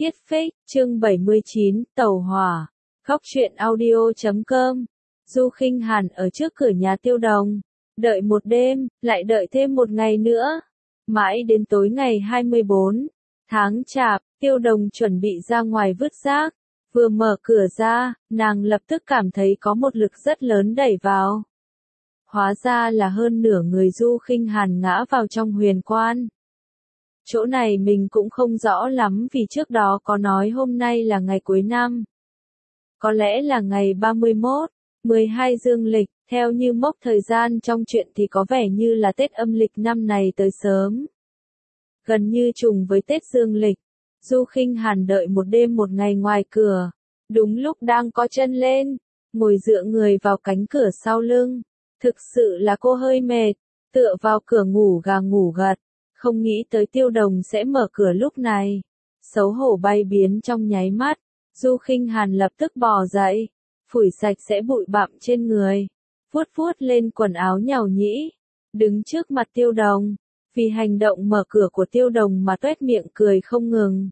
Khiết Phích, chương 79, Tàu Hỏa. Góc truyện audio.com. Du Khinh Hàn ở trước cửa nhà Tiêu Đồng. Đợi một đêm, lại đợi thêm một ngày nữa. Mãi đến tối ngày 24 tháng Chạp, Tiêu Đồng chuẩn bị ra ngoài vứt rác. Vừa mở cửa ra, nàng lập tức cảm thấy có một lực rất lớn đẩy vào. Hóa ra là hơn nửa người Du Khinh Hàn ngã vào trong huyền quan. Chỗ này mình cũng không rõ lắm vì trước đó có nói hôm nay là ngày cuối năm. Có lẽ là ngày 31, 12 dương lịch, theo như mốc thời gian trong chuyện thì có vẻ như là Tết âm lịch năm này tới sớm. Gần như trùng với Tết dương lịch, Du Khinh Hàn đợi một đêm một ngày ngoài cửa, đúng lúc đang có chân lên, ngồi dựa người vào cánh cửa sau lưng. Thực sự là cô hơi mệt, tựa vào cửa ngủ gà ngủ gật. Không nghĩ tới Tiêu Đồng sẽ mở cửa lúc này. Xấu hổ bay biến trong nháy mắt, Du Khinh Hàn lập tức bò dậy, phủi sạch sẽ bụi bặm trên người, vuốt vuốt lên quần áo nhàu nhĩ, đứng trước mặt Tiêu Đồng, vì hành động mở cửa của Tiêu Đồng mà toét miệng cười không ngừng.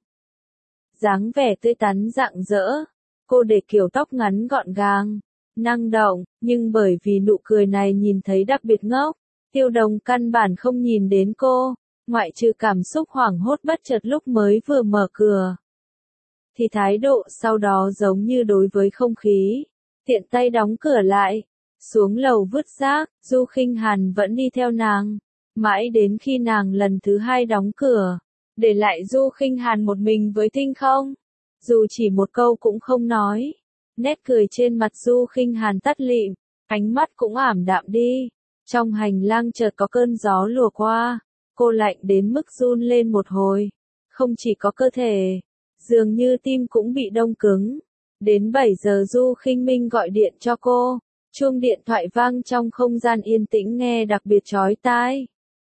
Dáng vẻ tươi tắn rạng rỡ, cô để kiểu tóc ngắn gọn gàng, năng động, nhưng bởi vì nụ cười này nhìn thấy đặc biệt ngốc, Tiêu Đồng căn bản không nhìn đến cô. Ngoại trừ cảm xúc hoảng hốt bất chợt lúc mới vừa mở cửa, thì thái độ sau đó giống như đối với không khí, tiện tay đóng cửa lại, xuống lầu vứt rác. Du Khinh Hàn vẫn đi theo nàng, mãi đến khi nàng lần thứ hai đóng cửa, để lại Du Khinh Hàn một mình với Tinh Không, dù chỉ một câu cũng không nói. Nét cười trên mặt Du Khinh Hàn tắt lịm, ánh mắt cũng ảm đạm đi. Trong hành lang chợt có cơn gió lùa qua. Cô lạnh đến mức run lên một hồi. Không chỉ có cơ thể, dường như tim cũng bị đông cứng. Đến 7 giờ Du Khinh Minh gọi điện cho cô. Chuông điện thoại vang trong không gian yên tĩnh nghe đặc biệt chói tai.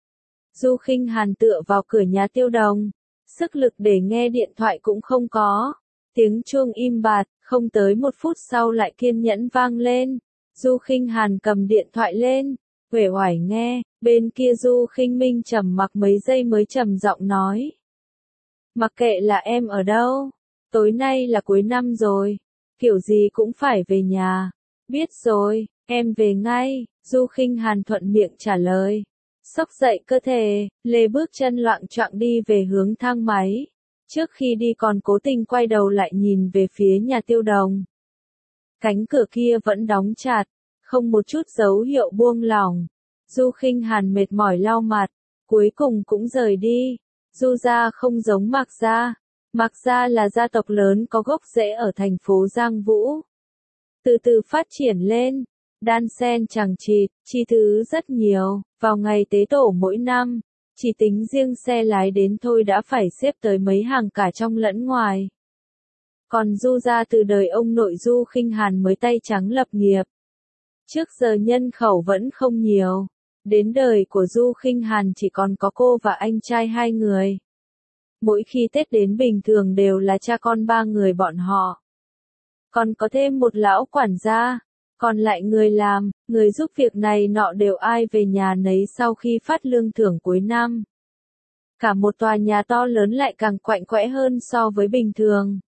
Du Khinh Hàn tựa vào cửa nhà Tiêu Đồng. Sức lực để nghe điện thoại cũng không có. Tiếng chuông im bặt, không tới một phút sau lại kiên nhẫn vang lên. Du Khinh Hàn cầm điện thoại lên, uể oải nghe. Bên kia Du Khinh Minh trầm mặc mấy giây mới trầm giọng nói. Mặc kệ là em ở đâu, tối nay là cuối năm rồi, kiểu gì cũng phải về nhà. Biết rồi, em về ngay, Du Khinh Hàn thuận miệng trả lời. Xốc dậy cơ thể, lê bước chân loạng choạng đi về hướng thang máy. Trước khi đi còn cố tình quay đầu lại nhìn về phía nhà Tiêu Đồng. Cánh cửa kia vẫn đóng chặt, không một chút dấu hiệu buông lỏng. Du Khinh Hàn mệt mỏi lau mặt, cuối cùng cũng rời đi. Du gia không giống Mạc gia. Mạc gia là gia tộc lớn có gốc rễ ở thành phố Giang Vũ. Từ từ phát triển lên, đan xen chằng chịt, chi thứ rất nhiều. Vào ngày tế tổ mỗi năm, chỉ tính riêng xe lái đến thôi đã phải xếp tới mấy hàng cả trong lẫn ngoài. Còn Du gia từ đời ông nội Du Khinh Hàn mới tay trắng lập nghiệp. Trước giờ nhân khẩu vẫn không nhiều. Đến đời của Du Khinh Hàn chỉ còn có cô và anh trai 2 người. Mỗi khi Tết đến bình thường đều là cha con 3 người bọn họ. Còn có thêm một lão quản gia, còn lại người làm, người giúp việc này nọ đều ai về nhà nấy sau khi phát lương thưởng cuối năm. Cả một tòa nhà to lớn lại càng quạnh quẽ hơn so với bình thường.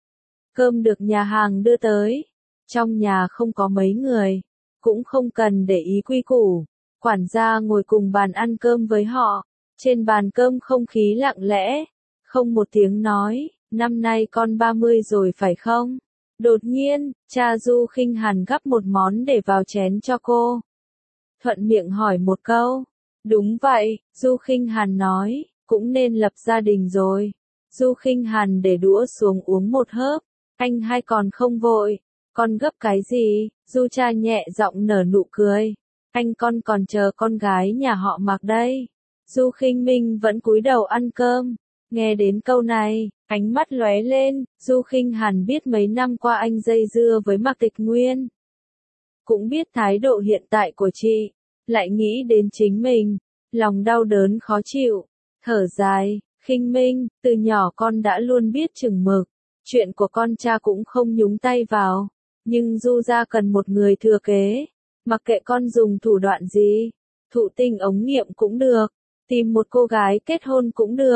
Cơm được nhà hàng đưa tới. Trong nhà không có mấy người, cũng không cần để ý quy củ. Quản gia ngồi cùng bàn ăn cơm với họ. Trên bàn cơm không khí lặng lẽ, không một tiếng nói. Năm nay con 30 rồi phải không? Đột nhiên, cha Du Khinh Hàn gắp một món để vào chén cho cô. Thuận miệng hỏi một câu. Đúng vậy, Du Khinh Hàn nói, cũng nên lập gia đình rồi. Du Khinh Hàn để đũa xuống uống một hớp. Anh hai còn không vội. Con gấp cái gì? Du cha nhẹ giọng nở nụ cười. Anh con còn chờ con gái nhà họ Mạc đây. Du Khinh Minh vẫn cúi đầu ăn cơm. Nghe đến câu này, ánh mắt lóe lên. Du Khinh Hàn biết mấy năm qua anh dây dưa với Mạc Tịch Nguyên. Cũng biết thái độ hiện tại của chị. Lại nghĩ đến chính mình. Lòng đau đớn khó chịu. Thở dài. Khinh Minh, từ nhỏ con đã luôn biết chừng mực. Chuyện của con cha cũng không nhúng tay vào. Nhưng Du gia cần một người thừa kế. Mặc kệ con dùng thủ đoạn gì, thụ tinh ống nghiệm cũng được, tìm một cô gái kết hôn cũng được,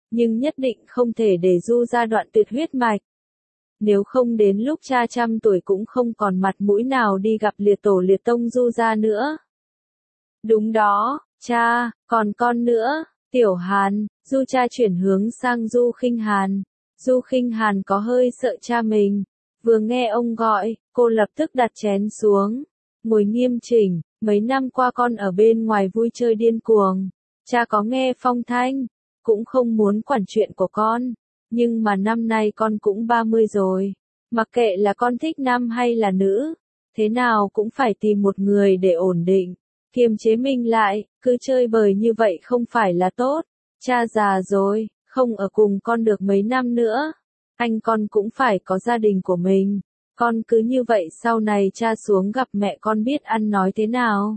nhưng nhất định không thể để Du gia đoạn tuyệt huyết mạch. Nếu không đến lúc cha 100 tuổi cũng không còn mặt mũi nào đi gặp liệt tổ liệt tông Du gia nữa. Đúng đó, cha, còn con nữa, Tiểu Hàn. Du cha chuyển hướng sang Du Khinh Hàn. Du Khinh Hàn có hơi sợ cha mình. Vừa nghe ông gọi, cô lập tức đặt chén xuống. Ngồi nghiêm chỉnh, mấy năm qua con ở bên ngoài vui chơi điên cuồng. Cha có nghe phong thanh, cũng không muốn quản chuyện của con. Nhưng mà năm nay con cũng 30 rồi. Mặc kệ là con thích nam hay là nữ, thế nào cũng phải tìm một người để ổn định. Kiềm chế mình lại, cứ chơi bời như vậy không phải là tốt. Cha già rồi, không ở cùng con được mấy năm nữa. Anh con cũng phải có gia đình của mình. Con cứ như vậy sau này cha xuống gặp mẹ con biết ăn nói thế nào.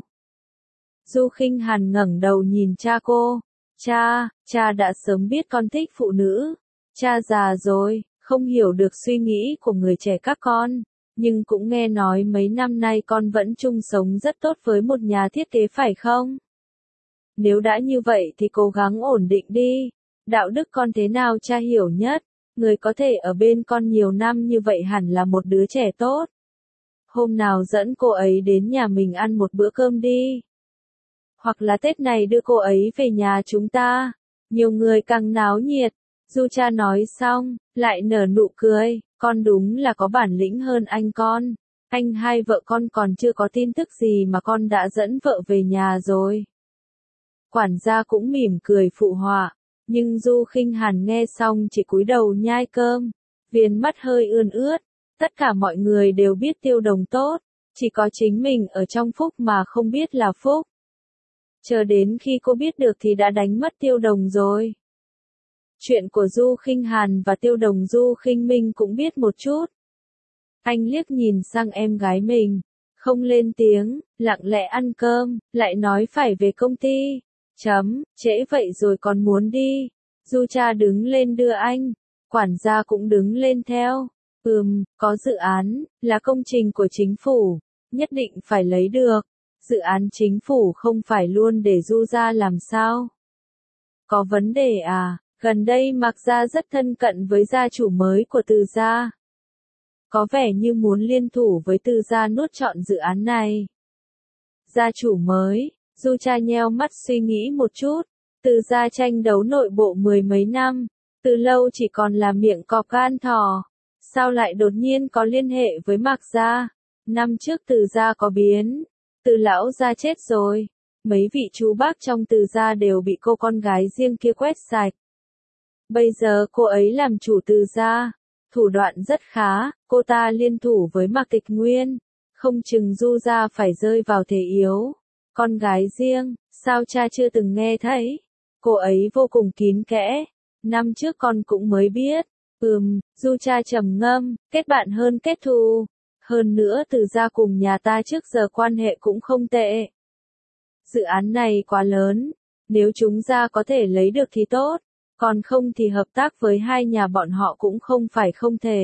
Du Khinh Hàn ngẩng đầu nhìn cha cô. Cha đã sớm biết con thích phụ nữ. Cha già rồi, không hiểu được suy nghĩ của người trẻ các con. Nhưng cũng nghe nói mấy năm nay con vẫn chung sống rất tốt với một nhà thiết kế phải không? Nếu đã như vậy thì cố gắng ổn định đi. Đạo đức con thế nào cha hiểu nhất. Người có thể ở bên con nhiều năm như vậy hẳn là một đứa trẻ tốt. Hôm nào dẫn cô ấy đến nhà mình ăn một bữa cơm đi. Hoặc là Tết này đưa cô ấy về nhà chúng ta. Nhiều người càng náo nhiệt. Du cha nói xong, lại nở nụ cười. Con đúng là có bản lĩnh hơn anh con. Anh hai vợ con còn chưa có tin tức gì mà con đã dẫn vợ về nhà rồi. Quản gia cũng mỉm cười phụ họa. Nhưng Du Khinh Hàn nghe xong chỉ cúi đầu nhai cơm. Viền mắt hơi ươn ướt. Tất cả mọi người đều biết Tiêu Đồng tốt. Chỉ có chính mình ở trong phúc mà không biết là phúc. Chờ đến khi cô biết được thì đã đánh mất Tiêu Đồng rồi. Chuyện của Du Khinh Hàn và Tiêu Đồng Du Khinh Minh cũng biết một chút. Anh liếc nhìn sang em gái mình. Không lên tiếng, lặng lẽ ăn cơm, lại nói phải về công ty. Trễ vậy rồi còn muốn đi. Du cha đứng lên đưa anh. Quản gia cũng đứng lên theo. Có dự án, là công trình của chính phủ. Nhất định phải lấy được. Dự án chính phủ không phải luôn để Du gia làm sao? Có vấn đề à? Gần đây Mạc gia rất thân cận với gia chủ mới của Từ gia. Có vẻ như muốn liên thủ với Từ gia nuốt trọn dự án này. Gia chủ mới, Du cha nheo mắt suy nghĩ một chút. Từ gia tranh đấu nội bộ mười mấy năm, từ lâu chỉ còn là miệng cọp gan thỏ. Sao lại đột nhiên có liên hệ với Mạc gia? Năm trước Từ gia có biến. Từ lão gia chết rồi. Mấy vị chú bác trong Từ gia đều bị cô con gái riêng kia quét sạch. Bây giờ cô ấy làm chủ Từ gia. Thủ đoạn rất khá, cô ta liên thủ với Mạc Tịch Nguyên. Không chừng Du gia phải rơi vào thế yếu. Con gái riêng, sao cha chưa từng nghe thấy? Cô ấy vô cùng kín kẽ. Năm trước con cũng mới biết. Du cha trầm ngâm, kết bạn hơn kết thù. Hơn nữa Từ gia cùng nhà ta trước giờ quan hệ cũng không tệ. Dự án này quá lớn. Nếu chúng ta có thể lấy được thì tốt. Còn không thì hợp tác với hai nhà bọn họ cũng không phải không thể.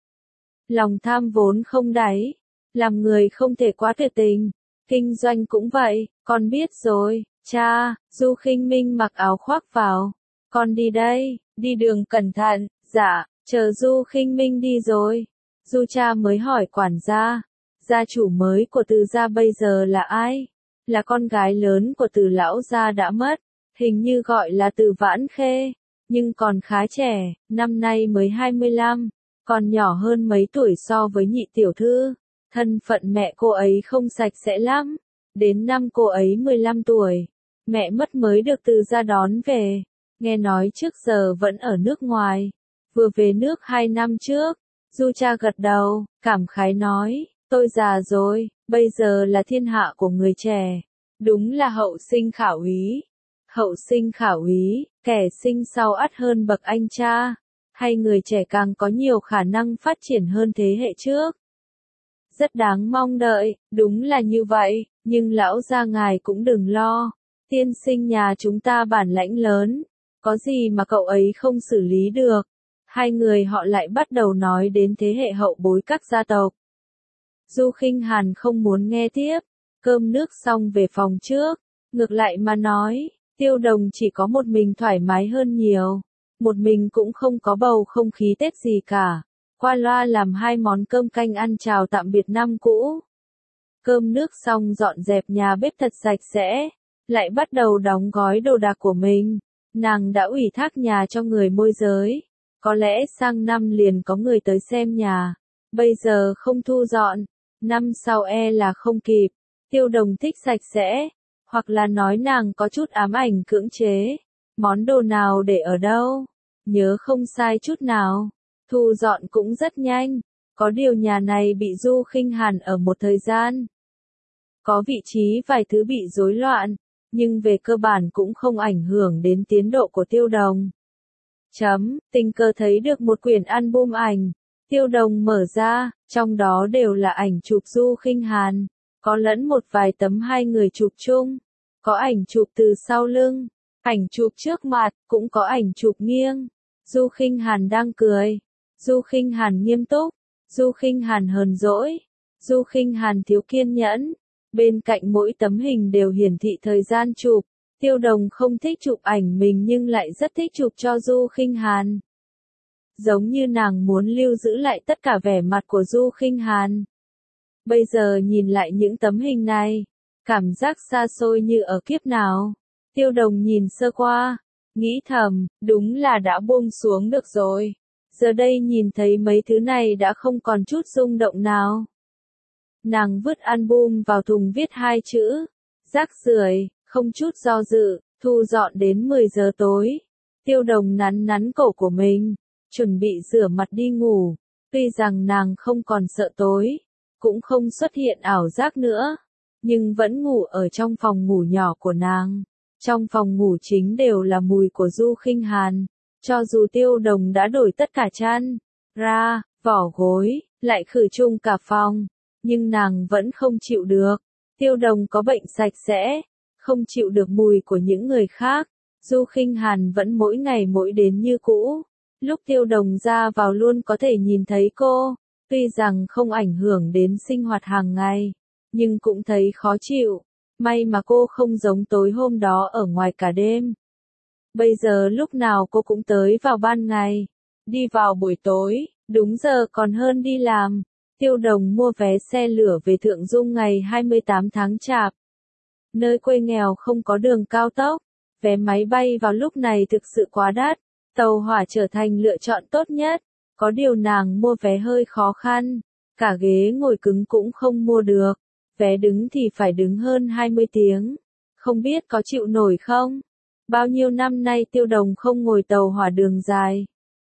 Lòng tham vốn không đáy. Làm người không thể quá tuyệt tình. Kinh doanh cũng vậy, con biết rồi. Cha, Du Khinh Minh mặc áo khoác vào. Con đi đây, đi đường cẩn thận. Dạ, chờ Du Khinh Minh đi rồi. Du cha mới hỏi quản gia. Gia chủ mới của Từ gia bây giờ là ai? Là con gái lớn của Từ lão gia đã mất. Hình như gọi là Từ Vãn Khê. Nhưng còn khá trẻ, năm nay mới 25. Còn nhỏ hơn mấy tuổi so với nhị tiểu thư. Thân phận mẹ cô ấy không sạch sẽ lắm. Đến năm cô ấy 15 tuổi. Mẹ mất mới được Từ gia đón về. Nghe nói trước giờ vẫn ở nước ngoài. Vừa về nước 2 năm trước. Du cha gật đầu, cảm khái nói. Tôi già rồi, bây giờ là thiên hạ của người trẻ. Đúng là hậu sinh khả úy. Hậu sinh khả úy, kẻ sinh sau ắt hơn bậc anh cha. Hay người trẻ càng có nhiều khả năng phát triển hơn thế hệ trước. Rất đáng mong đợi, đúng là như vậy, nhưng lão gia ngài cũng đừng lo. Tiên sinh nhà chúng ta bản lãnh lớn. Có gì mà cậu ấy không xử lý được. Hai người họ lại bắt đầu nói đến thế hệ hậu bối các gia tộc. Du Khinh Hàn không muốn nghe tiếp. Cơm nước xong về phòng trước. Ngược lại mà nói, Tiêu Đồng chỉ có một mình thoải mái hơn nhiều. một mình cũng không có bầu không khí Tết gì cả. Qua loa làm 2 món cơm canh ăn chào tạm biệt năm cũ. Cơm nước xong dọn dẹp nhà bếp thật sạch sẽ, lại bắt đầu đóng gói đồ đạc của mình. Nàng đã ủy thác nhà cho người môi giới. Có lẽ sang năm liền có người tới xem nhà. Bây giờ không thu dọn, năm sau là không kịp. Tiêu Đồng thích sạch sẽ, hoặc là nói nàng có chút ám ảnh cưỡng chế. Món đồ nào để ở đâu? Nhớ không sai chút nào. Thu dọn cũng rất nhanh. Có điều nhà này bị Du Khinh Hàn ở một thời gian. Có vị trí vài thứ bị rối loạn, nhưng về cơ bản cũng không ảnh hưởng đến tiến độ của Tiêu Đồng. Tình cờ thấy được một quyển album ảnh. Tiêu Đồng mở ra, trong đó đều là ảnh chụp Du Khinh Hàn. Có lẫn một vài tấm 2 người chụp chung. Có ảnh chụp từ sau lưng, ảnh chụp trước mặt, cũng có ảnh chụp nghiêng. Du Khinh Hàn đang cười. Du Khinh Hàn nghiêm túc. Du Khinh Hàn hờn dỗi. Du Khinh Hàn thiếu kiên nhẫn. Bên cạnh mỗi tấm hình đều hiển thị thời gian chụp. Tiêu Đồng không thích chụp ảnh mình nhưng lại rất thích chụp cho Du Khinh Hàn. Giống như nàng muốn lưu giữ lại tất cả vẻ mặt của Du Khinh Hàn. Bây giờ nhìn lại những tấm hình này, cảm giác xa xôi như ở kiếp nào. Tiêu Đồng nhìn sơ qua, nghĩ thầm, đúng là đã buông xuống được rồi. Giờ đây nhìn thấy mấy thứ này đã không còn chút rung động nào. Nàng vứt album vào thùng viết 2 chữ, rác rưởi, không chút do dự, thu dọn đến 10 giờ tối. Tiêu Đồng nắn nắn cổ của mình, chuẩn bị rửa mặt đi ngủ. Tuy rằng nàng không còn sợ tối, cũng không xuất hiện ảo giác nữa, nhưng vẫn ngủ ở trong phòng ngủ nhỏ của nàng. Trong phòng ngủ chính đều là mùi của Du Khinh Hàn. Cho dù Tiêu Đồng đã đổi tất cả chăn, ra, vỏ gối, lại khử chung cả phòng, nhưng nàng vẫn không chịu được. Tiêu Đồng có bệnh sạch sẽ, không chịu được mùi của những người khác. Du Khinh Hàn vẫn mỗi ngày mỗi đến như cũ. Lúc Tiêu Đồng ra vào luôn có thể nhìn thấy cô. Tuy rằng không ảnh hưởng đến sinh hoạt hàng ngày, nhưng cũng thấy khó chịu. May mà cô không giống tối hôm đó ở ngoài cả đêm. Bây giờ lúc nào cô cũng tới vào ban ngày, đi vào buổi tối, đúng giờ còn hơn đi làm. Tiêu Đồng mua vé xe lửa về Thượng Dung ngày 28 tháng Chạp. Nơi quê nghèo không có đường cao tốc, vé máy bay vào lúc này thực sự quá đắt. Tàu hỏa trở thành lựa chọn tốt nhất. Có điều nàng mua vé hơi khó khăn, cả ghế ngồi cứng cũng không mua được, vé đứng thì phải đứng hơn 20 tiếng, không biết có chịu nổi không? Bao nhiêu năm nay Tiêu Đồng không ngồi tàu hỏa đường dài.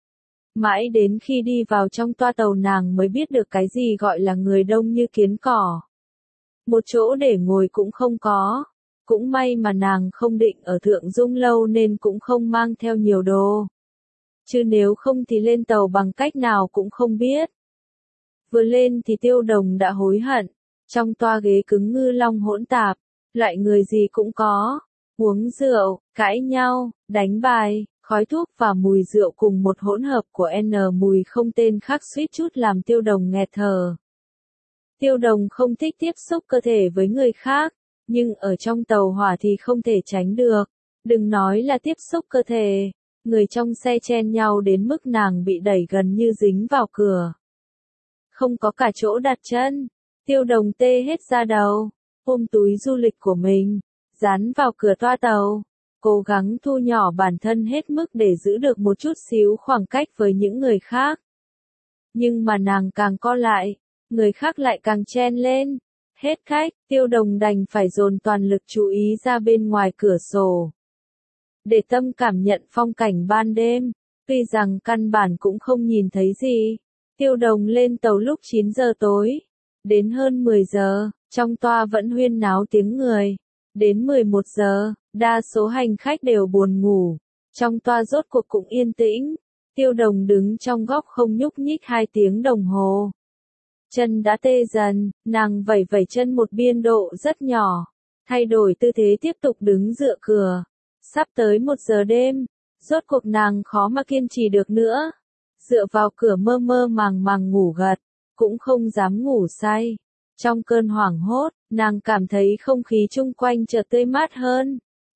Mãi đến khi đi vào trong toa tàu nàng mới biết được cái gì gọi là người đông như kiến cỏ. Một chỗ để ngồi cũng không có, cũng may mà nàng không định ở Thượng Dung lâu nên cũng không mang theo nhiều đồ. Chứ nếu không thì lên tàu bằng cách nào cũng không biết. Vừa lên thì Tiêu Đồng đã hối hận. Trong toa ghế cứng ngư long hỗn tạp, loại người gì cũng có. Uống rượu, cãi nhau, đánh bài, khói thuốc và mùi rượu cùng một hỗn hợp của mùi không tên khác suýt chút làm Tiêu Đồng nghẹt thở. Tiêu Đồng không thích tiếp xúc cơ thể với người khác, nhưng ở trong tàu hỏa thì không thể tránh được. Đừng nói là tiếp xúc cơ thể. Người trong xe chen nhau đến mức nàng bị đẩy gần như dính vào cửa. Không có cả chỗ đặt chân. Tiêu Đồng tê hết da đầu, ôm túi du lịch của mình, dán vào cửa toa tàu, cố gắng thu nhỏ bản thân hết mức để giữ được một chút xíu khoảng cách với những người khác. Nhưng mà nàng càng co lại, người khác lại càng chen lên. Hết cách, Tiêu Đồng đành phải dồn toàn lực chú ý ra bên ngoài cửa sổ. Để tâm cảm nhận phong cảnh ban đêm, tuy rằng căn bản cũng không nhìn thấy gì. Tiêu Đồng lên tàu lúc 9 giờ tối, đến hơn 10 giờ, trong toa vẫn huyên náo tiếng người. Đến 11 giờ, đa số hành khách đều buồn ngủ, trong toa rốt cuộc cũng yên tĩnh. Tiêu Đồng đứng trong góc không nhúc nhích 2 tiếng đồng hồ. Chân đã tê dần, nàng vẩy vẩy chân một biên độ rất nhỏ, thay đổi tư thế tiếp tục đứng dựa cửa. Sắp tới 1 giờ đêm, rốt cuộc nàng khó mà kiên trì được nữa. Dựa vào cửa mơ mơ màng màng ngủ gật, cũng không dám ngủ say. Trong cơn hoảng hốt, nàng cảm thấy không khí chung quanh chợt tươi mát hơn.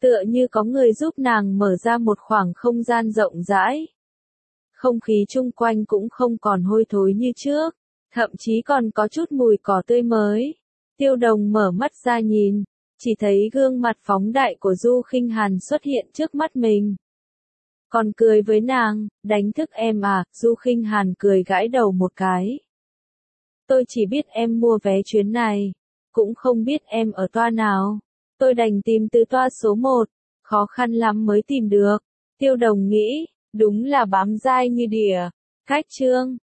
Tựa như có người giúp nàng mở ra một khoảng không gian rộng rãi. Không khí chung quanh cũng không còn hôi thối như trước, thậm chí còn có chút mùi cỏ tươi mới. Tiêu Đồng mở mắt ra nhìn, chỉ thấy gương mặt phóng đại của Du Khinh Hàn xuất hiện trước mắt mình. Còn cười với nàng, đánh thức em à, Du Khinh Hàn cười gãi đầu một cái. Tôi chỉ biết em mua vé chuyến này, cũng không biết em ở toa nào. Tôi đành tìm từ toa số 1, khó khăn lắm mới tìm được. Tiêu Đồng nghĩ, đúng là bám dai như đỉa. Khách trương,